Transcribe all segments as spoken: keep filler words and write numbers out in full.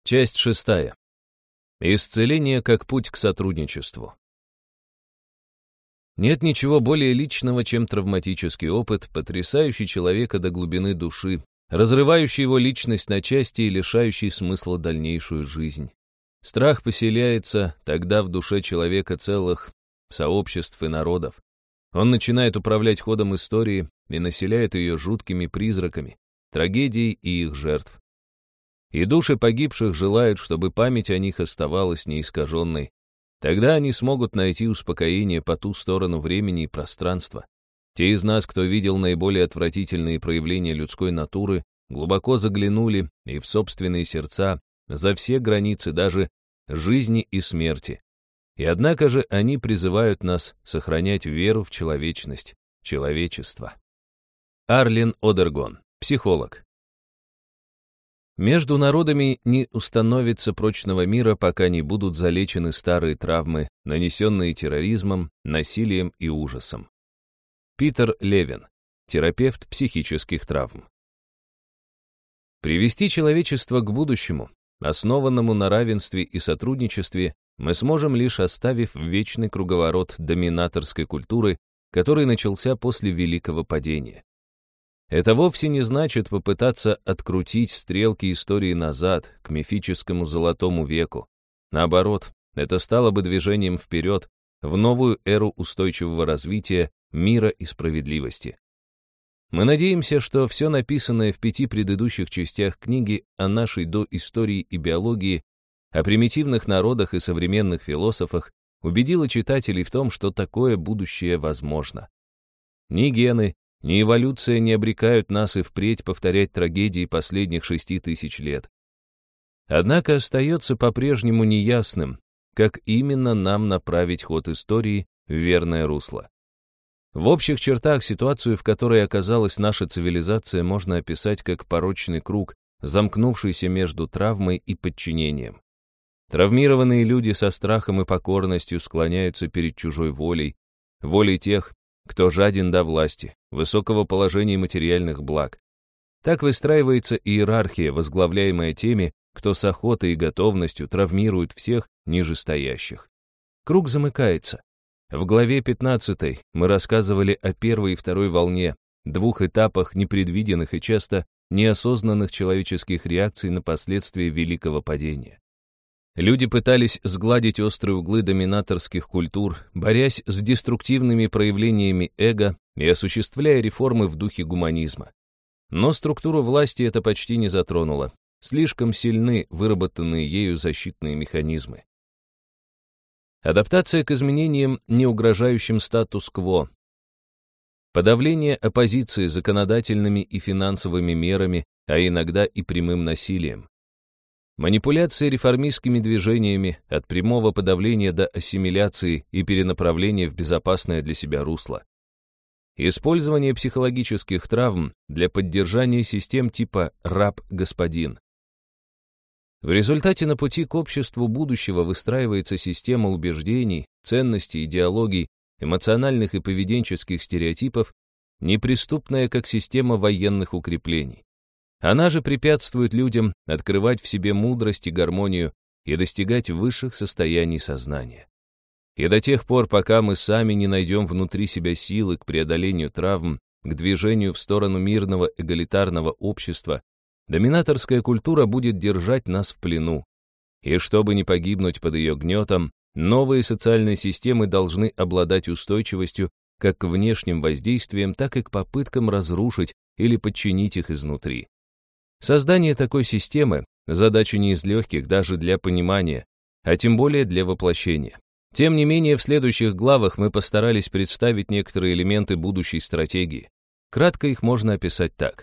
Часть шестая. Исцеление как путь к сотрудничеству. Нет ничего более личного, чем травматический опыт, потрясающий человека до глубины души, разрывающий его личность на части и лишающий смысла дальнейшую жизнь. Страх поселяется тогда в душе человека целых сообществ и народов. Он начинает управлять ходом истории и населяет ее жуткими призраками, трагедией и их жертв. И души погибших желают, чтобы память о них оставалась неискаженной. Тогда они смогут найти успокоение по ту сторону времени и пространства. Те из нас, кто видел наиболее отвратительные проявления людской натуры, глубоко заглянули и в собственные сердца, за все границы даже жизни и смерти. И однако же они призывают нас сохранять веру в человечность, человечество. Арлин Одергон, психолог. Между народами не установится прочного мира, пока не будут залечены старые травмы, нанесенные терроризмом, насилием и ужасом. Питер Левин, терапевт психических травм. Привести человечество к будущему, основанному на равенстве и сотрудничестве, мы сможем лишь оставив вечный круговорот доминаторской культуры, который начался после Великого падения. Это вовсе не значит попытаться открутить стрелки истории назад, к мифическому золотому веку. Наоборот, это стало бы движением вперед, в новую эру устойчивого развития, мира и справедливости. Мы надеемся, что все написанное в пяти предыдущих частях книги о нашей доистории и биологии, о примитивных народах и современных философах убедило читателей в том, что такое будущее возможно. Ни гены, ни эволюция не обрекают нас и впредь повторять трагедии последних шести тысяч лет. Однако остается по-прежнему неясным, как именно нам направить ход истории в верное русло. В общих чертах ситуацию, в которой оказалась наша цивилизация, можно описать как порочный круг, замкнувшийся между травмой и подчинением. Травмированные люди со страхом и покорностью склоняются перед чужой волей, волей тех, кто жаден до власти, высокого положения и материальных благ. Так выстраивается иерархия, возглавляемая теми, кто с охотой и готовностью травмирует всех нижестоящих. Круг замыкается. В главе пятнадцатой мы рассказывали о первой и второй волне, двух этапах непредвиденных и часто неосознанных человеческих реакций на последствия Великого падения. Люди пытались сгладить острые углы доминаторских культур, борясь с деструктивными проявлениями эго и осуществляя реформы в духе гуманизма. Но структуру власти это почти не затронуло. Слишком сильны выработанные ею защитные механизмы. Адаптация к изменениям, не угрожающим статус-кво. Подавление оппозиции законодательными и финансовыми мерами, а иногда и прямым насилием. Манипуляции реформистскими движениями от прямого подавления до ассимиляции и перенаправления в безопасное для себя русло. Использование психологических травм для поддержания систем типа «раб-господин». В результате на пути к обществу будущего выстраивается система убеждений, ценностей, идеологий, эмоциональных и поведенческих стереотипов, неприступная как система военных укреплений. Она же препятствует людям открывать в себе мудрость и гармонию и достигать высших состояний сознания. И до тех пор, пока мы сами не найдем внутри себя силы к преодолению травм, к движению в сторону мирного эгалитарного общества, доминаторская культура будет держать нас в плену. И чтобы не погибнуть под ее гнетом, новые социальные системы должны обладать устойчивостью как к внешним воздействиям, так и к попыткам разрушить или подчинить их изнутри. Создание такой системы – задача не из легких даже для понимания, а тем более для воплощения. Тем не менее, в следующих главах мы постарались представить некоторые элементы будущей стратегии. Кратко их можно описать так.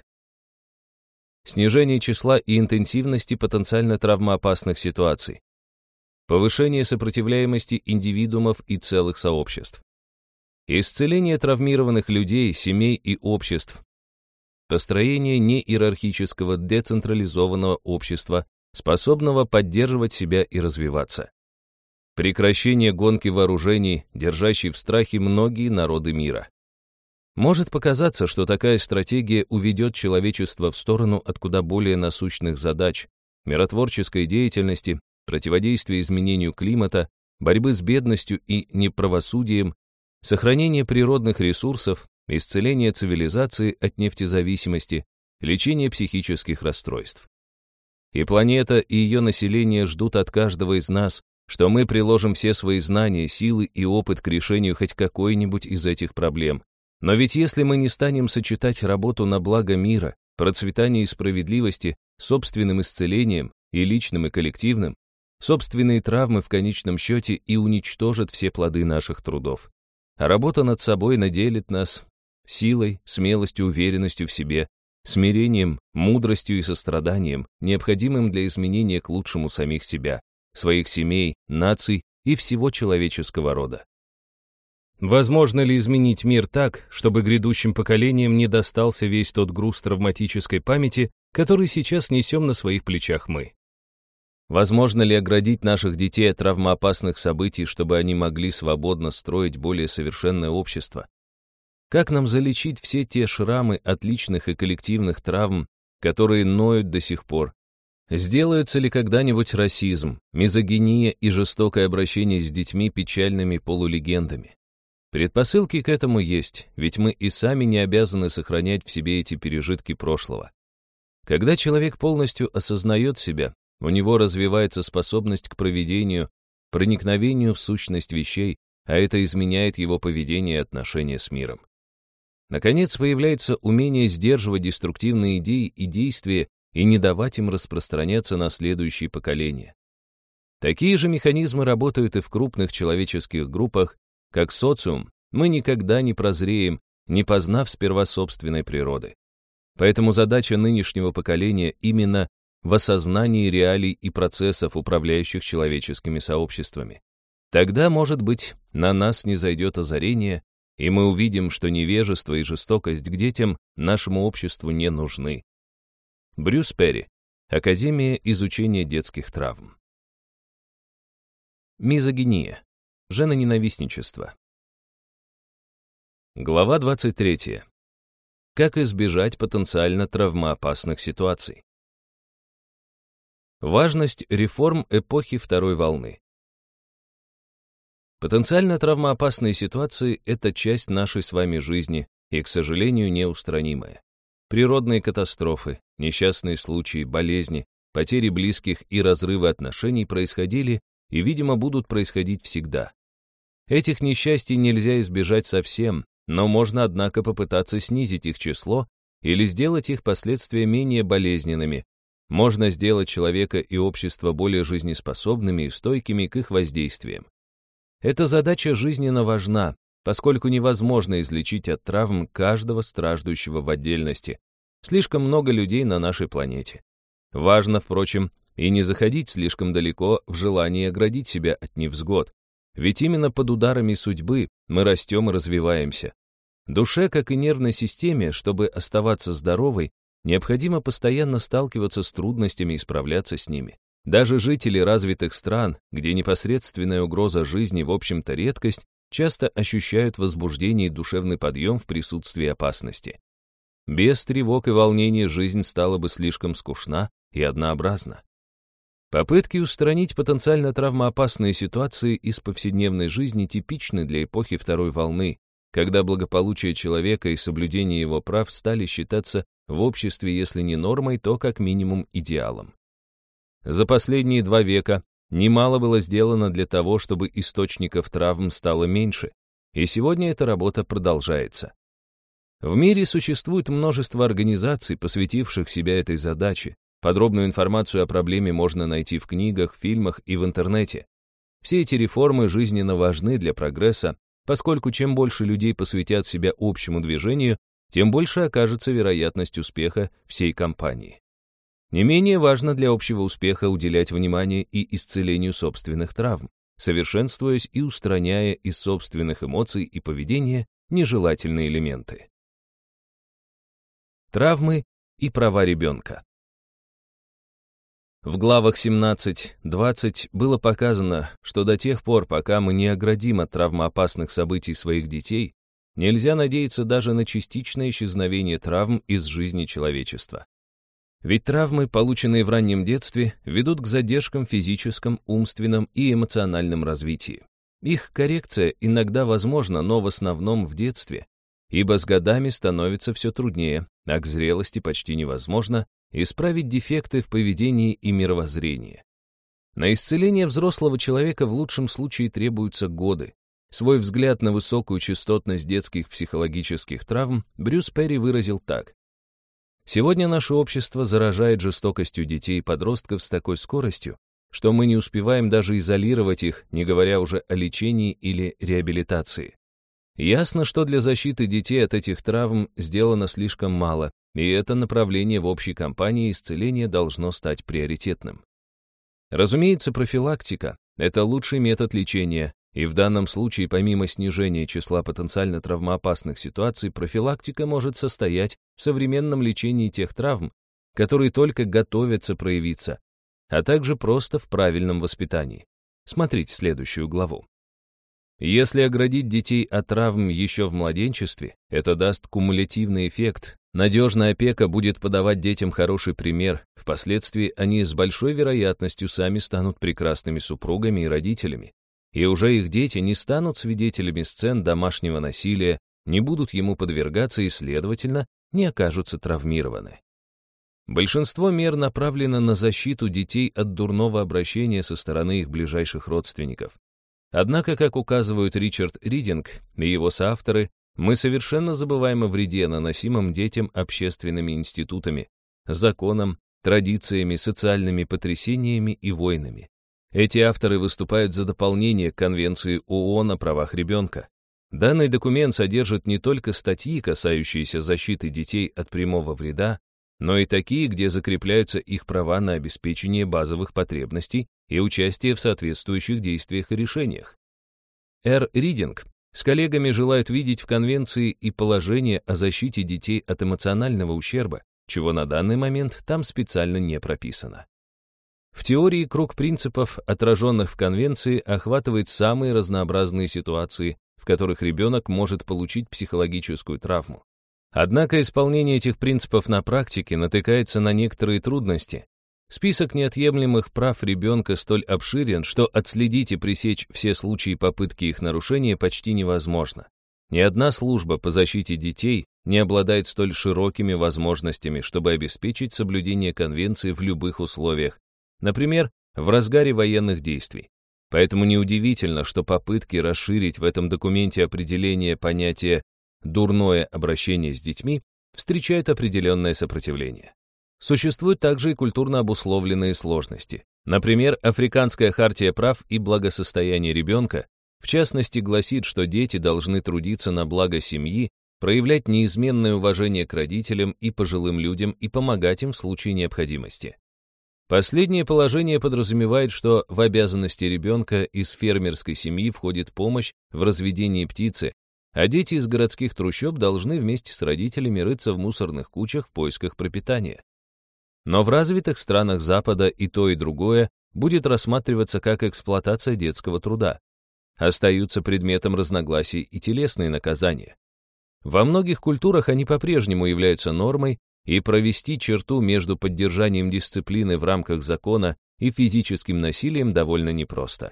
Снижение числа и интенсивности потенциально травмоопасных ситуаций. Повышение сопротивляемости индивидуумов и целых сообществ. Исцеление травмированных людей, семей и обществ. Построение неиерархического децентрализованного общества, способного поддерживать себя и развиваться. Прекращение гонки вооружений, держащей в страхе многие народы мира. Может показаться, что такая стратегия уведет человечество в сторону от куда более насущных задач, миротворческой деятельности, противодействия изменению климата, борьбы с бедностью и неправосудием, сохранения природных ресурсов, исцеления цивилизации от нефтезависимости, лечения психических расстройств. И планета, и ее население ждут от каждого из нас, что мы приложим все свои знания, силы и опыт к решению хоть какой-нибудь из этих проблем. Но ведь если мы не станем сочетать работу на благо мира, процветание и справедливости, собственным исцелением и личным, и коллективным, собственные травмы в конечном счете и уничтожат все плоды наших трудов. А работа над собой наделит нас силой, смелостью, уверенностью в себе, смирением, мудростью и состраданием, необходимым для изменения к лучшему самих себя, своих семей, наций и всего человеческого рода. Возможно ли изменить мир так, чтобы грядущим поколениям не достался весь тот груз травматической памяти, который сейчас несем на своих плечах мы? Возможно ли оградить наших детей от травмоопасных событий, чтобы они могли свободно строить более совершенное общество? Как нам залечить все те шрамы от личных и коллективных травм, которые ноют до сих пор? Сделаются ли когда-нибудь расизм, мизогиния и жестокое обращение с детьми печальными полулегендами? Предпосылки к этому есть, ведь мы и сами не обязаны сохранять в себе эти пережитки прошлого. Когда человек полностью осознает себя, у него развивается способность к проведению, проникновению в сущность вещей, а это изменяет его поведение и отношения с миром. Наконец, появляется умение сдерживать деструктивные идеи и действия и не давать им распространяться на следующие поколения. Такие же механизмы работают и в крупных человеческих группах, как социум, мы никогда не прозреем, не познав сперва собственной природы. Поэтому задача нынешнего поколения именно в осознании реалий и процессов, управляющих человеческими сообществами. Тогда, может быть, на нас снизойдет озарение, и мы увидим, что невежество и жестокость к детям нашему обществу не нужны. Брюс Перри. Академия изучения детских травм. Мизогиния. Женоненавистничество. Глава двадцать третья. Как избежать потенциально травмоопасных ситуаций? Важность реформ эпохи второй волны. Потенциально травмоопасные ситуации — это часть нашей с вами жизни и, к сожалению, неустранимая. Природные катастрофы, несчастные случаи, болезни, потери близких и разрывы отношений происходили и, видимо, будут происходить всегда. Этих несчастий нельзя избежать совсем, но можно, однако, попытаться снизить их число или сделать их последствия менее болезненными. Можно сделать человека и общество более жизнеспособными и стойкими к их воздействиям. Эта задача жизненно важна, поскольку невозможно излечить от травм каждого страждущего в отдельности. Слишком много людей на нашей планете. Важно, впрочем, и не заходить слишком далеко в желании оградить себя от невзгод. Ведь именно под ударами судьбы мы растем и развиваемся. Душе, как и нервной системе, чтобы оставаться здоровой, необходимо постоянно сталкиваться с трудностями и справляться с ними. Даже жители развитых стран, где непосредственная угроза жизни в общем-то редкость, часто ощущают возбуждение и душевный подъем в присутствии опасности. Без тревог и волнений жизнь стала бы слишком скучна и однообразна. Попытки устранить потенциально травмоопасные ситуации из повседневной жизни типичны для эпохи второй волны, когда благополучие человека и соблюдение его прав стали считаться в обществе, если не нормой, то как минимум идеалом. За последние два века немало было сделано для того, чтобы источников травм стало меньше, и сегодня эта работа продолжается. В мире существует множество организаций, посвятивших себя этой задаче. Подробную информацию о проблеме можно найти в книгах, фильмах и в интернете. Все эти реформы жизненно важны для прогресса, поскольку чем больше людей посвятят себя общему движению, тем больше окажется вероятность успеха всей кампании. Не менее важно для общего успеха уделять внимание и исцелению собственных травм, совершенствуясь и устраняя из собственных эмоций и поведения нежелательные элементы. Травмы и права ребенка. В главах семнадцать-двадцать было показано, что до тех пор, пока мы не оградим от травмоопасных событий своих детей, нельзя надеяться даже на частичное исчезновение травм из жизни человечества. Ведь травмы, полученные в раннем детстве, ведут к задержкам в физическом, умственном и эмоциональном развитии. Их коррекция иногда возможна, но в основном в детстве, ибо с годами становится все труднее, а к зрелости почти невозможно исправить дефекты в поведении и мировоззрении. На исцеление взрослого человека в лучшем случае требуются годы. Свой взгляд на высокую частотность детских психологических травм Брюс Перри выразил так. «Сегодня наше общество заражает жестокостью детей и подростков с такой скоростью, что мы не успеваем даже изолировать их, не говоря уже о лечении или реабилитации. Ясно, что для защиты детей от этих травм сделано слишком мало, и это направление в общей кампании исцеления должно стать приоритетным. Разумеется, профилактика – это лучший метод лечения, и в данном случае, помимо снижения числа потенциально травмоопасных ситуаций, профилактика может состоять в современном лечении тех травм, которые только готовятся проявиться, а также просто в правильном воспитании. Смотрите следующую главу. Если оградить детей от травм еще в младенчестве, это даст кумулятивный эффект. Надежная опека будет подавать детям хороший пример. Впоследствии они с большой вероятностью сами станут прекрасными супругами и родителями. И уже их дети не станут свидетелями сцен домашнего насилия, не будут ему подвергаться и, следовательно, не окажутся травмированы. Большинство мер направлено на защиту детей от дурного обращения со стороны их ближайших родственников. Однако, как указывают Ричард Ридинг и его соавторы, мы совершенно забываем о вреде, наносимом детям общественными институтами, законом, традициями, социальными потрясениями и войнами. Эти авторы выступают за дополнение к Конвенции ООН о правах ребенка. Данный документ содержит не только статьи, касающиеся защиты детей от прямого вреда, но и такие, где закрепляются их права на обеспечение базовых потребностей и участие в соответствующих действиях и решениях. Р. Ридинг с коллегами желают видеть в Конвенции и положение о защите детей от эмоционального ущерба, чего на данный момент там специально не прописано. В теории круг принципов, отраженных в Конвенции, охватывает самые разнообразные ситуации, в которых ребенок может получить психологическую травму. Однако исполнение этих принципов на практике натыкается на некоторые трудности. Список неотъемлемых прав ребенка столь обширен, что отследить и пресечь все случаи попытки их нарушения почти невозможно. Ни одна служба по защите детей не обладает столь широкими возможностями, чтобы обеспечить соблюдение Конвенции в любых условиях, например, в разгаре военных действий. Поэтому неудивительно, что попытки расширить в этом документе определение понятия «дурное обращение с детьми» встречают определенное сопротивление. Существуют также и культурно обусловленные сложности. Например, Африканская хартия прав и благосостояния ребенка, в частности, гласит, что дети должны трудиться на благо семьи, проявлять неизменное уважение к родителям и пожилым людям и помогать им в случае необходимости. Последнее положение подразумевает, что в обязанности ребенка из фермерской семьи входит помощь в разведении птицы, а дети из городских трущоб должны вместе с родителями рыться в мусорных кучах в поисках пропитания. Но в развитых странах Запада и то, и другое будет рассматриваться как эксплуатация детского труда. Остаются предметом разногласий и телесные наказания. Во многих культурах они по-прежнему являются нормой, и провести черту между поддержанием дисциплины в рамках закона и физическим насилием довольно непросто.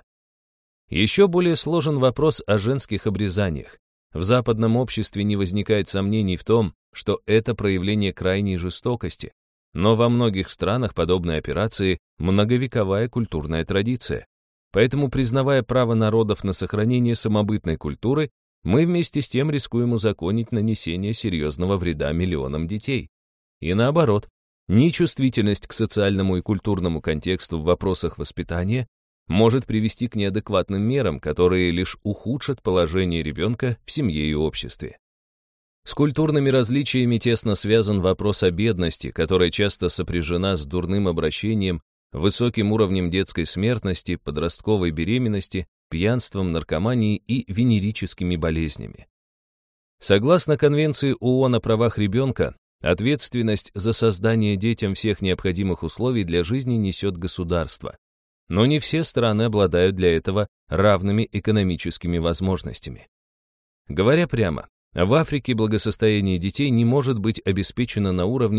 Еще более сложен вопрос о женских обрезаниях. В западном обществе не возникает сомнений в том, что это проявление крайней жестокости, но во многих странах подобные операции – многовековая культурная традиция. Поэтому, признавая право народов на сохранение самобытной культуры, мы вместе с тем рискуем узаконить нанесение серьезного вреда миллионам детей. И наоборот, нечувствительность к социальному и культурному контексту в вопросах воспитания может привести к неадекватным мерам, которые лишь ухудшат положение ребенка в семье и обществе. С культурными различиями тесно связан вопрос о бедности, которая часто сопряжена с дурным обращением, высоким уровнем детской смертности, подростковой беременности, пьянством, наркоманией и венерическими болезнями. Согласно Конвенции ООН о правах ребенка, ответственность за создание детям всех необходимых условий для жизни несет государство. Но не все страны обладают для этого равными экономическими возможностями. Говоря прямо, в Африке благосостояние детей не может быть обеспечено на уровне,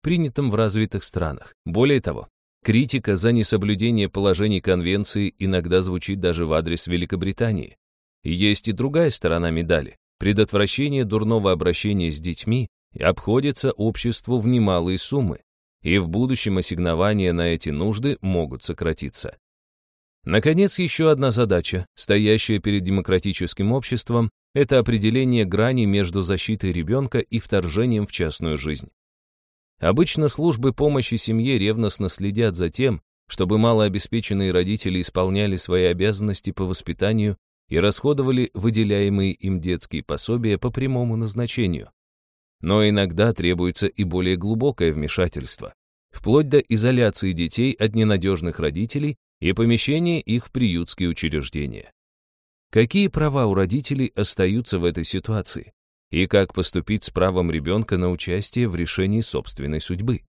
принятым в развитых странах. Более того, критика за несоблюдение положений конвенции иногда звучит даже в адрес Великобритании. И есть и другая сторона медали. Предотвращение дурного обращения с детьми обходится обществу в немалые суммы, и в будущем ассигнования на эти нужды могут сократиться. Наконец, еще одна задача, стоящая перед демократическим обществом, это определение грани между защитой ребенка и вторжением в частную жизнь. Обычно службы помощи семье ревностно следят за тем, чтобы малообеспеченные родители исполняли свои обязанности по воспитанию и расходовали выделяемые им детские пособия по прямому назначению. Но иногда требуется и более глубокое вмешательство, вплоть до изоляции детей от ненадежных родителей и помещения их в приютские учреждения. Какие права у родителей остаются в этой ситуации? И как поступить с правом ребенка на участие в решении собственной судьбы?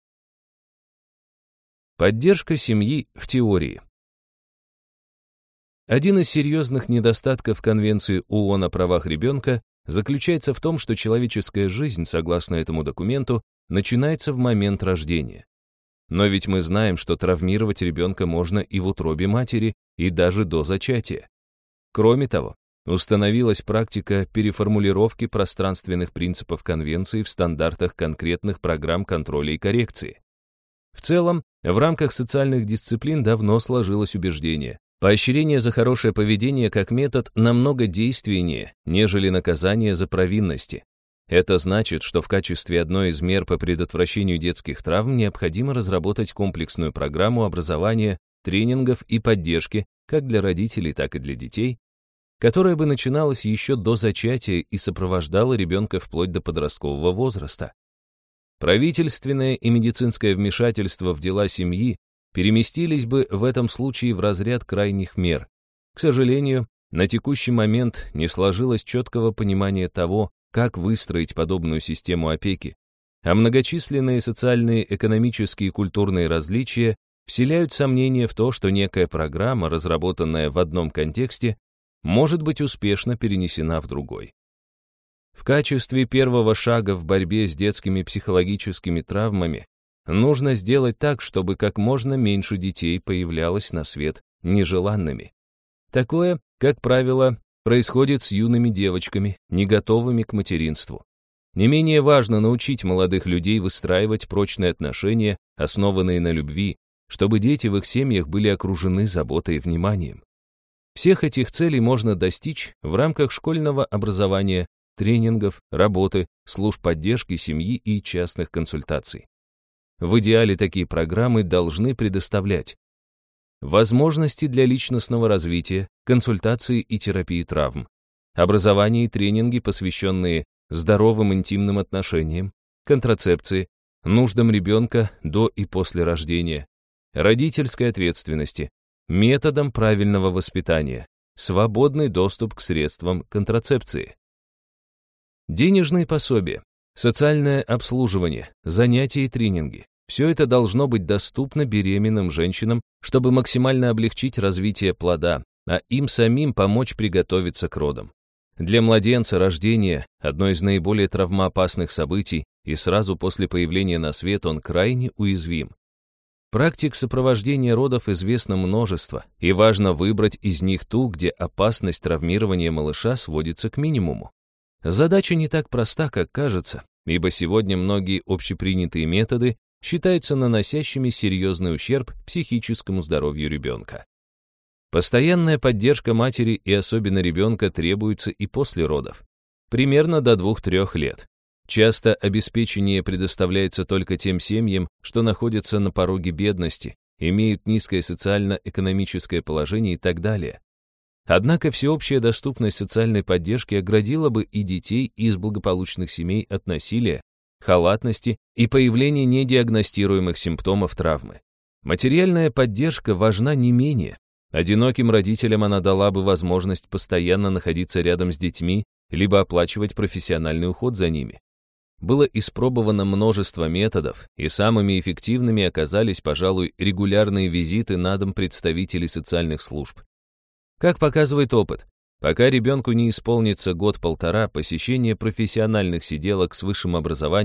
Поддержка семьи в теории. Один из серьезных недостатков Конвенции ООН о правах ребенка заключается в том, что человеческая жизнь, согласно этому документу, начинается в момент рождения. Но ведь мы знаем, что травмировать ребенка можно и в утробе матери, и даже до зачатия. Кроме того, установилась практика переформулировки пространственных принципов Конвенции в стандартах конкретных программ контроля и коррекции. В целом, в рамках социальных дисциплин давно сложилось убеждение: поощрение за хорошее поведение как метод намного действеннее, нежели наказание за провинности. Это значит, что в качестве одной из мер по предотвращению детских травм необходимо разработать комплексную программу образования, тренингов и поддержки как для родителей, так и для детей, которая бы начиналась еще до зачатия и сопровождала ребенка вплоть до подросткового возраста. Правительственное и медицинское вмешательство в дела семьи переместились бы в этом случае в разряд крайних мер. К сожалению, на текущий момент не сложилось четкого понимания того, как выстроить подобную систему опеки, а многочисленные социальные, экономические и культурные различия вселяют сомнения в то, что некая программа, разработанная в одном контексте, может быть успешно перенесена в другой. В качестве первого шага в борьбе с детскими психологическими травмами нужно сделать так, чтобы как можно меньше детей появлялось на свет нежеланными. Такое, как правило, происходит с юными девочками, не готовыми к материнству. Не менее важно научить молодых людей выстраивать прочные отношения, основанные на любви, чтобы дети в их семьях были окружены заботой и вниманием. Всех этих целей можно достичь в рамках школьного образования, тренингов, работы, служб поддержки семьи и частных консультаций. В идеале такие программы должны предоставлять возможности для личностного развития, консультации и терапии травм, образование и тренинги, посвященные здоровым интимным отношениям, контрацепции, нуждам ребенка до и после рождения, родительской ответственности, методам правильного воспитания, свободный доступ к средствам контрацепции. Денежные пособия, социальное обслуживание, занятия и тренинги. Все это должно быть доступно беременным женщинам, чтобы максимально облегчить развитие плода, а им самим помочь приготовиться к родам. Для младенца рождение – одно из наиболее травмоопасных событий, и сразу после появления на свет он крайне уязвим. Практик сопровождения родов известно множество, и важно выбрать из них ту, где опасность травмирования малыша сводится к минимуму. Задача не так проста, как кажется, ибо сегодня многие общепринятые методы считаются наносящими серьезный ущерб психическому здоровью ребенка. Постоянная поддержка матери и особенно ребенка требуется и после родов, примерно до двух-трёх лет. Часто обеспечение предоставляется только тем семьям, что находятся на пороге бедности, имеют низкое социально-экономическое положение и так далее. Однако всеобщая доступность социальной поддержки оградила бы и детей из благополучных семей от насилия, халатности и появления недиагностируемых симптомов травмы. Материальная поддержка важна не менее. Одиноким родителям она дала бы возможность постоянно находиться рядом с детьми, либо оплачивать профессиональный уход за ними. Было испробовано множество методов, и самыми эффективными оказались, пожалуй, регулярные визиты на дом представителей социальных служб. Как показывает опыт, пока ребенку не исполнится год-полтора, посещение профессиональных сиделок с высшим образованием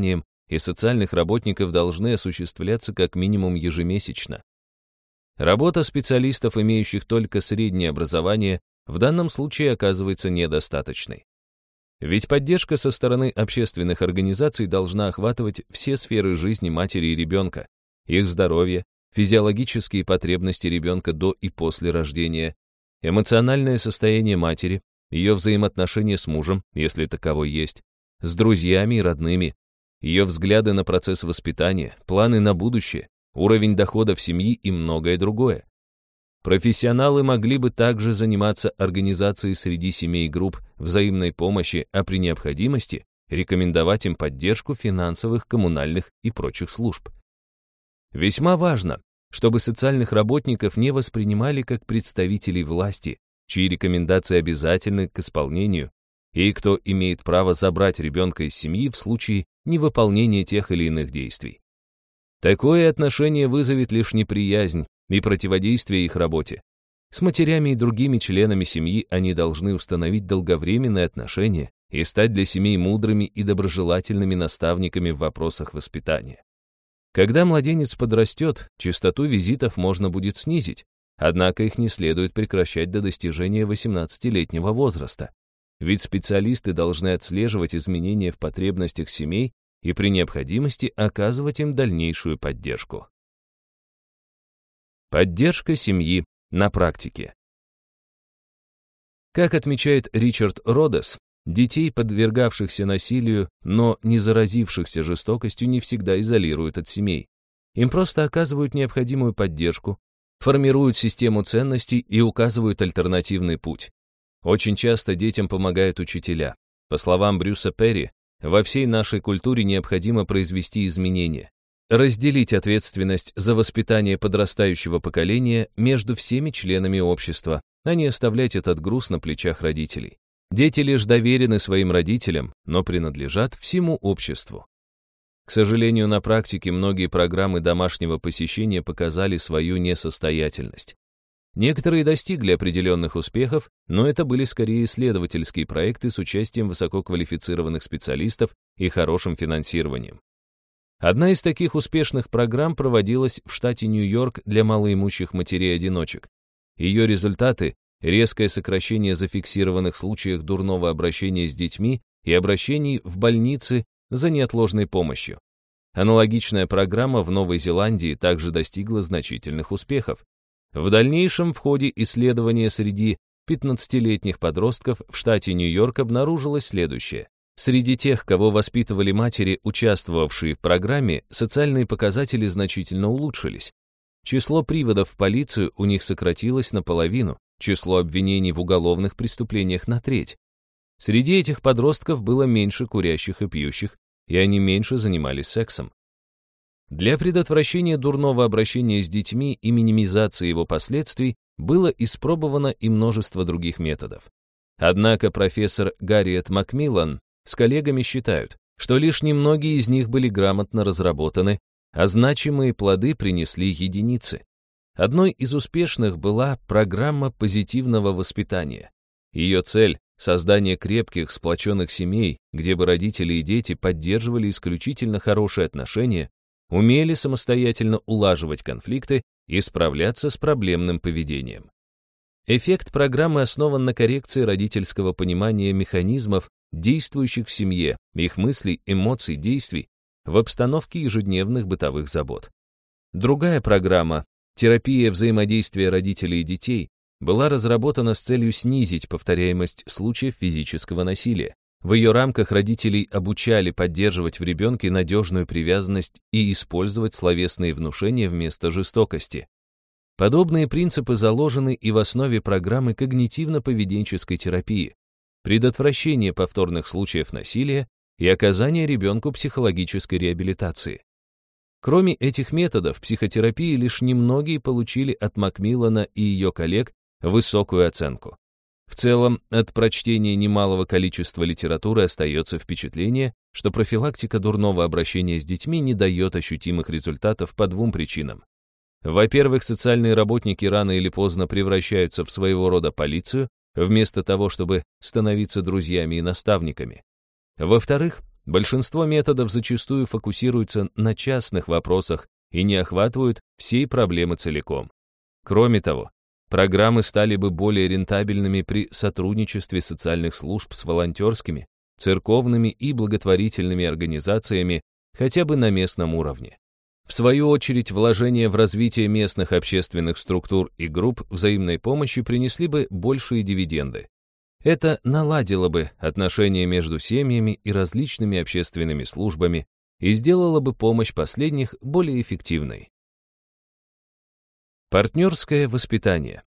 и социальных работников должны осуществляться как минимум ежемесячно. Работа специалистов, имеющих только среднее образование, в данном случае оказывается недостаточной. Ведь поддержка со стороны общественных организаций должна охватывать все сферы жизни матери и ребенка, их здоровье, физиологические потребности ребенка до и после рождения, эмоциональное состояние матери, ее взаимоотношения с мужем, если таковой есть, с друзьями и родными, ее взгляды на процесс воспитания, планы на будущее, уровень доходов семьи и многое другое. Профессионалы могли бы также заниматься организацией среди семей групп взаимной помощи, а при необходимости рекомендовать им поддержку финансовых, коммунальных и прочих служб. Весьма важно, чтобы социальных работников не воспринимали как представителей власти, чьи рекомендации обязательны к исполнению, и кто имеет право забрать ребенка из семьи в случае невыполнения тех или иных действий. Такое отношение вызовет лишь неприязнь и противодействие их работе. С матерями и другими членами семьи они должны установить долговременные отношения и стать для семей мудрыми и доброжелательными наставниками в вопросах воспитания. Когда младенец подрастет, частоту визитов можно будет снизить, однако их не следует прекращать до достижения восемнадцатилетнего возраста, ведь специалисты должны отслеживать изменения в потребностях семей и при необходимости оказывать им дальнейшую поддержку. Поддержка семьи на практике. Как отмечает Ричард Родес, детей, подвергавшихся насилию, но не заразившихся жестокостью, не всегда изолируют от семей. Им просто оказывают необходимую поддержку, формируют систему ценностей и указывают альтернативный путь. Очень часто детям помогают учителя. По словам Брюса Перри, во всей нашей культуре необходимо произвести изменения, разделить ответственность за воспитание подрастающего поколения между всеми членами общества, а не оставлять этот груз на плечах родителей. Дети лишь доверены своим родителям, но принадлежат всему обществу. К сожалению, на практике многие программы домашнего посещения показали свою несостоятельность. Некоторые достигли определенных успехов, но это были скорее исследовательские проекты с участием высококвалифицированных специалистов и хорошим финансированием. Одна из таких успешных программ проводилась в штате Нью-Йорк для малоимущих матерей-одиночек. Ее результаты – резкое сокращение зафиксированных случаев дурного обращения с детьми и обращений в больницы за неотложной помощью. Аналогичная программа в Новой Зеландии также достигла значительных успехов. В дальнейшем в ходе исследования среди пятнадцатилетних подростков в штате Нью-Йорк обнаружилось следующее. Среди тех, кого воспитывали матери, участвовавшие в программе, социальные показатели значительно улучшились. Число приводов в полицию у них сократилось наполовину, число обвинений в уголовных преступлениях на треть. Среди этих подростков было меньше курящих и пьющих, и они меньше занимались сексом. Для предотвращения дурного обращения с детьми и минимизации его последствий было испробовано и множество других методов. Однако профессор Гарриет Макмиллан с коллегами считают, что лишь немногие из них были грамотно разработаны, а значимые плоды принесли единицы. Одной из успешных была программа позитивного воспитания. Ее цель — создание крепких, сплоченных семей, где бы родители и дети поддерживали исключительно хорошие отношения, умели самостоятельно улаживать конфликты и справляться с проблемным поведением. Эффект программы основан на коррекции родительского понимания механизмов, действующих в семье, их мыслей, эмоций, действий в обстановке ежедневных бытовых забот. Другая программа «Терапия взаимодействия родителей и детей» была разработана с целью снизить повторяемость случаев физического насилия. В ее рамках родителей обучали поддерживать в ребенке надежную привязанность и использовать словесные внушения вместо жестокости. Подобные принципы заложены и в основе программы когнитивно-поведенческой терапии, предотвращения повторных случаев насилия и оказания ребенку психологической реабилитации. Кроме этих методов психотерапии, лишь немногие получили от Макмиллана и ее коллег высокую оценку. В целом, от прочтения немалого количества литературы остается впечатление, что профилактика дурного обращения с детьми не дает ощутимых результатов по двум причинам. Во-первых, социальные работники рано или поздно превращаются в своего рода полицию, вместо того, чтобы становиться друзьями и наставниками. Во-вторых, большинство методов зачастую фокусируются на частных вопросах и не охватывают всей проблемы целиком. Кроме того, программы стали бы более рентабельными при сотрудничестве социальных служб с волонтерскими, церковными и благотворительными организациями хотя бы на местном уровне. В свою очередь, вложения в развитие местных общественных структур и групп взаимной помощи принесли бы большие дивиденды. Это наладило бы отношения между семьями и различными общественными службами и сделало бы помощь последних более эффективной. Партнерское воспитание.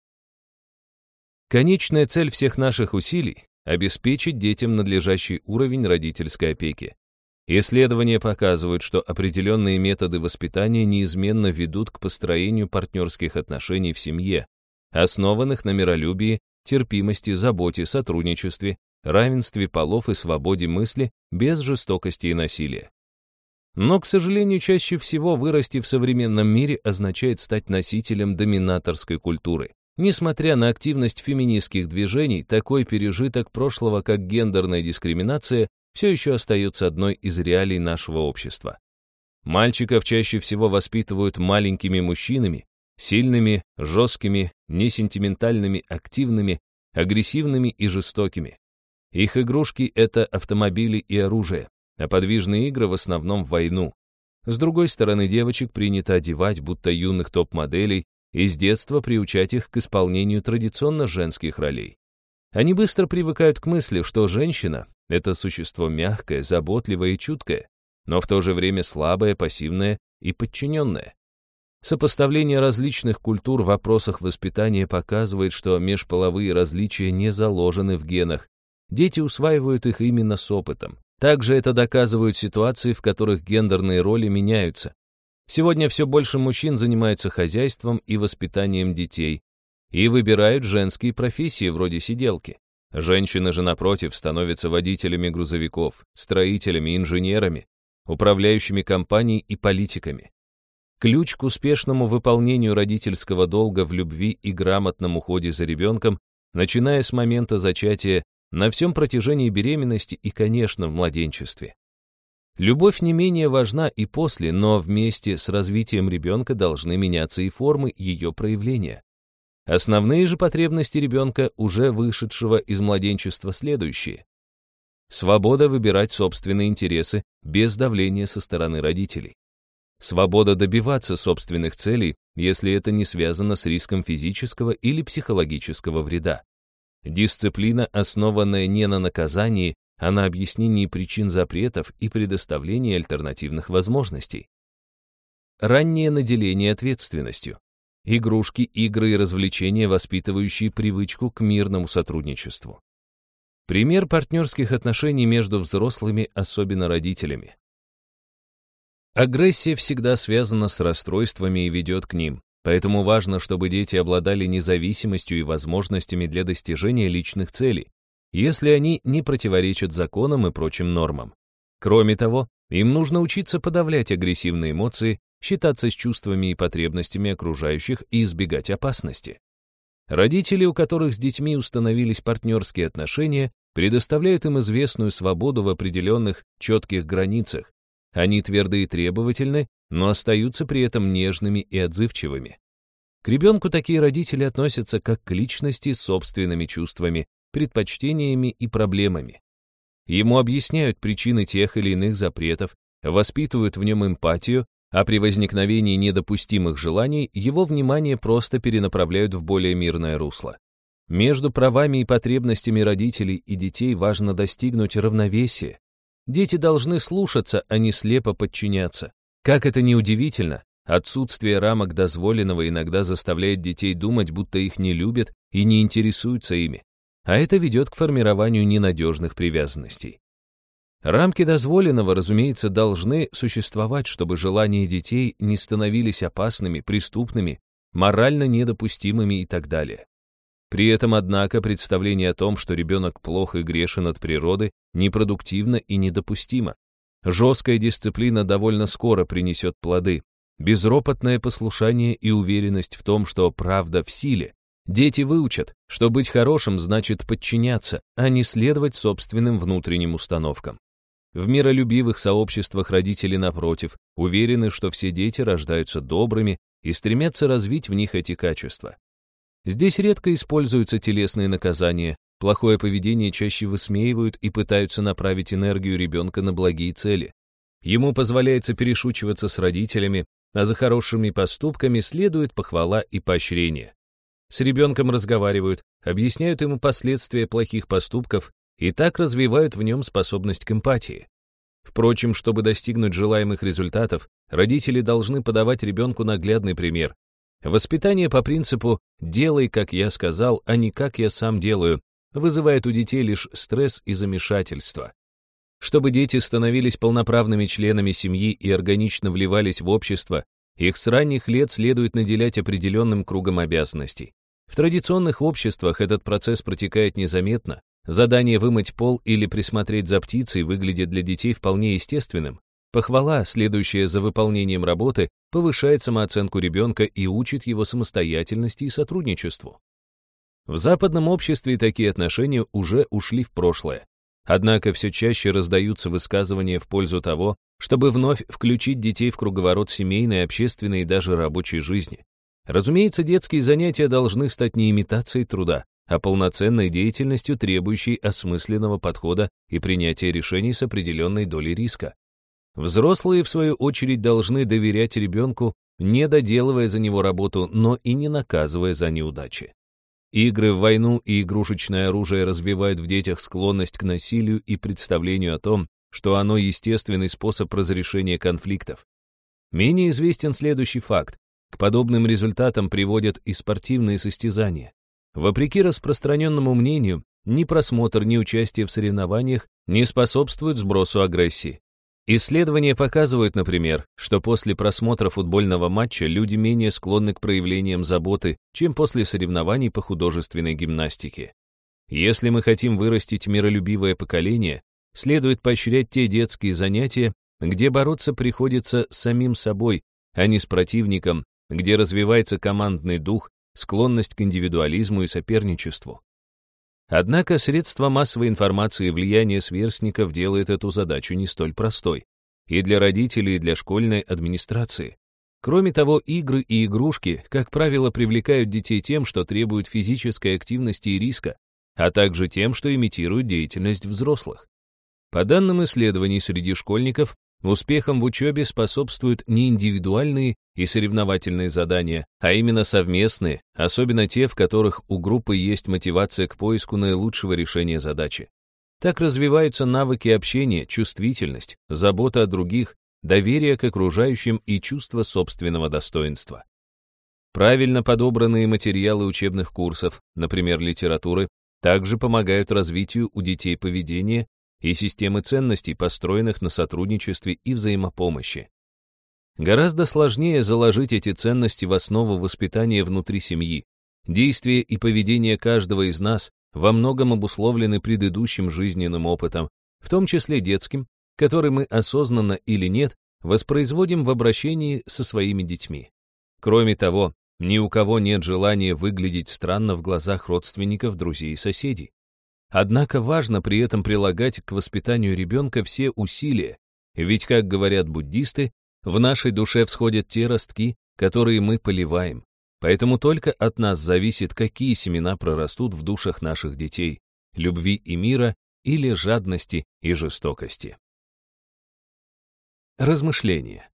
Конечная цель всех наших усилий – обеспечить детям надлежащий уровень родительской опеки. Исследования показывают, что определенные методы воспитания неизменно ведут к построению партнерских отношений в семье, основанных на миролюбии, терпимости, заботе, сотрудничестве, равенстве полов и свободе мысли без жестокости и насилия. Но, к сожалению, чаще всего вырасти в современном мире означает стать носителем доминаторской культуры. Несмотря на активность феминистских движений, такой пережиток прошлого, как гендерная дискриминация, все еще остается одной из реалий нашего общества. Мальчиков чаще всего воспитывают маленькими мужчинами, сильными, жесткими, несентиментальными, активными, агрессивными и жестокими. Их игрушки — это автомобили и оружие, а подвижные игры в основном в войну. С другой стороны, девочек принято одевать, будто юных топ-моделей, и с детства приучать их к исполнению традиционно женских ролей. Они быстро привыкают к мысли, что женщина — это существо мягкое, заботливое и чуткое, но в то же время слабое, пассивное и подчиненное. Сопоставление различных культур в вопросах воспитания показывает, что межполовые различия не заложены в генах. Дети усваивают их именно с опытом. Также это доказывают ситуации, в которых гендерные роли меняются. Сегодня все больше мужчин занимаются хозяйством и воспитанием детей и выбирают женские профессии вроде сиделки. Женщины же, напротив, становятся водителями грузовиков, строителями, инженерами, управляющими компанией и политиками. Ключ к успешному выполнению родительского долга в любви и грамотном уходе за ребенком, начиная с момента зачатия, на всем протяжении беременности и, конечно, в младенчестве. Любовь не менее важна и после, но вместе с развитием ребенка должны меняться и формы ее проявления. Основные же потребности ребенка, уже вышедшего из младенчества, следующие. Свобода выбирать собственные интересы без давления со стороны родителей. Свобода добиваться собственных целей, если это не связано с риском физического или психологического вреда. Дисциплина, основанная не на наказании, а на объяснении причин запретов и предоставлении альтернативных возможностей. Раннее наделение ответственностью. Игрушки, игры и развлечения, воспитывающие привычку к мирному сотрудничеству. Пример партнерских отношений между взрослыми, особенно родителями. Агрессия всегда связана с расстройствами и ведет к ним, поэтому важно, чтобы дети обладали независимостью и возможностями для достижения личных целей, если они не противоречат законам и прочим нормам. Кроме того, им нужно учиться подавлять агрессивные эмоции, считаться с чувствами и потребностями окружающих и избегать опасности. Родители, у которых с детьми установились партнерские отношения, предоставляют им известную свободу в определенных четких границах. Они тверды и требовательны, но остаются при этом нежными и отзывчивыми. К ребенку такие родители относятся как к личности с собственными чувствами, предпочтениями и проблемами. Ему объясняют причины тех или иных запретов, воспитывают в нем эмпатию, а при возникновении недопустимых желаний его внимание просто перенаправляют в более мирное русло. Между правами и потребностями родителей и детей важно достигнуть равновесия. Дети должны слушаться, а не слепо подчиняться. Как это ни удивительно, отсутствие рамок дозволенного иногда заставляет детей думать, будто их не любят и не интересуются ими, а это ведет к формированию ненадежных привязанностей. Рамки дозволенного, разумеется, должны существовать, чтобы желания детей не становились опасными, преступными, морально недопустимыми и так далее. При этом, однако, представление о том, что ребенок плох и грешен от природы, непродуктивно и недопустимо. Жесткая дисциплина довольно скоро принесет плоды. Безропотное послушание и уверенность в том, что правда в силе. Дети выучат, что быть хорошим значит подчиняться, а не следовать собственным внутренним установкам. В миролюбивых сообществах родители, напротив, уверены, что все дети рождаются добрыми и стремятся развить в них эти качества. Здесь редко используются телесные наказания, плохое поведение чаще высмеивают и пытаются направить энергию ребенка на благие цели. Ему позволяется перешучиваться с родителями, а за хорошими поступками следует похвала и поощрение. С ребенком разговаривают, объясняют ему последствия плохих поступков и так развивают в нем способность к эмпатии. Впрочем, чтобы достигнуть желаемых результатов, родители должны подавать ребенку наглядный пример. Воспитание по принципу «делай, как я сказал, а не как я сам делаю» вызывает у детей лишь стресс и замешательство. Чтобы дети становились полноправными членами семьи и органично вливались в общество, их с ранних лет следует наделять определенным кругом обязанностей. В традиционных обществах этот процесс протекает незаметно. Задание вымыть пол или присмотреть за птицей выглядит для детей вполне естественным. Похвала, следующая за выполнением работы, повышает самооценку ребенка и учит его самостоятельности и сотрудничеству. В западном обществе такие отношения уже ушли в прошлое. Однако все чаще раздаются высказывания в пользу того, чтобы вновь включить детей в круговорот семейной, общественной и даже рабочей жизни. Разумеется, детские занятия должны стать не имитацией труда, а полноценной деятельностью, требующей осмысленного подхода и принятия решений с определенной долей риска. Взрослые, в свою очередь, должны доверять ребенку, не доделывая за него работу, но и не наказывая за неудачи. Игры в войну и игрушечное оружие развивают в детях склонность к насилию и представлению о том, что оно естественный способ разрешения конфликтов. Менее известен следующий факт. К подобным результатам приводят и спортивные состязания. Вопреки распространенному мнению, ни просмотр, ни участие в соревнованиях не способствуют сбросу агрессии. Исследования показывают, например, что после просмотра футбольного матча люди менее склонны к проявлениям заботы, чем после соревнований по художественной гимнастике. Если мы хотим вырастить миролюбивое поколение, следует поощрять те детские занятия, где бороться приходится с самим собой, а не с противником, где развивается командный дух, склонность к индивидуализму и соперничеству. Однако средства массовой информации и влияние сверстников делает эту задачу не столь простой. И для родителей, и для школьной администрации. Кроме того, игры и игрушки, как правило, привлекают детей тем, что требуют физической активности и риска, а также тем, что имитируют деятельность взрослых. По данным исследований среди школьников, успехам в учебе способствуют не индивидуальные и соревновательные задания, а именно совместные, особенно те, в которых у группы есть мотивация к поиску наилучшего решения задачи. Так развиваются навыки общения, чувствительность, забота о других, доверие к окружающим и чувство собственного достоинства. Правильно подобранные материалы учебных курсов, например, литературы, также помогают развитию у детей поведения и системы ценностей, построенных на сотрудничестве и взаимопомощи. Гораздо сложнее заложить эти ценности в основу воспитания внутри семьи. Действия и поведение каждого из нас во многом обусловлены предыдущим жизненным опытом, в том числе детским, который мы осознанно или нет воспроизводим в обращении со своими детьми. Кроме того, ни у кого нет желания выглядеть странно в глазах родственников, друзей и соседей. Однако важно при этом прилагать к воспитанию ребенка все усилия, ведь, как говорят буддисты, в нашей душе всходят те ростки, которые мы поливаем. Поэтому только от нас зависит, какие семена прорастут в душах наших детей – любви и мира или жадности и жестокости. Размышления.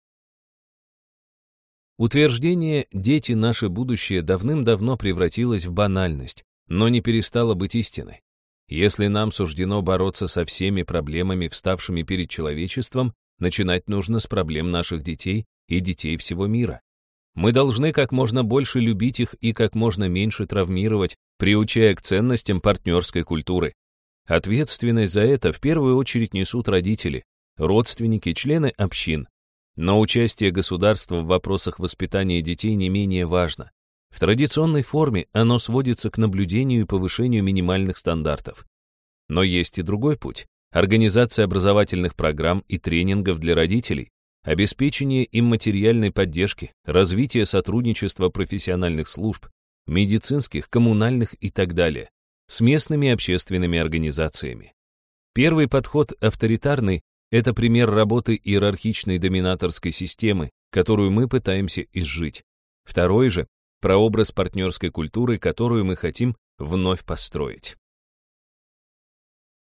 Утверждение «дети – наше будущее» давным-давно превратилось в банальность, но не перестало быть истиной. Если нам суждено бороться со всеми проблемами, вставшими перед человечеством, начинать нужно с проблем наших детей и детей всего мира. Мы должны как можно больше любить их и как можно меньше травмировать, приучая к ценностям партнерской культуры. Ответственность за это в первую очередь несут родители, родственники, члены общин. Но участие государства в вопросах воспитания детей не менее важно. В традиционной форме оно сводится к наблюдению и повышению минимальных стандартов. Но есть и другой путь – организация образовательных программ и тренингов для родителей, обеспечение им материальной поддержки, развитие сотрудничества профессиональных служб, медицинских, коммунальных и так далее, с местными общественными организациями. Первый подход авторитарный, Это пример работы иерархичной доминаторской системы, которую мы пытаемся изжить. Второй же — прообраз партнерской культуры, которую мы хотим вновь построить.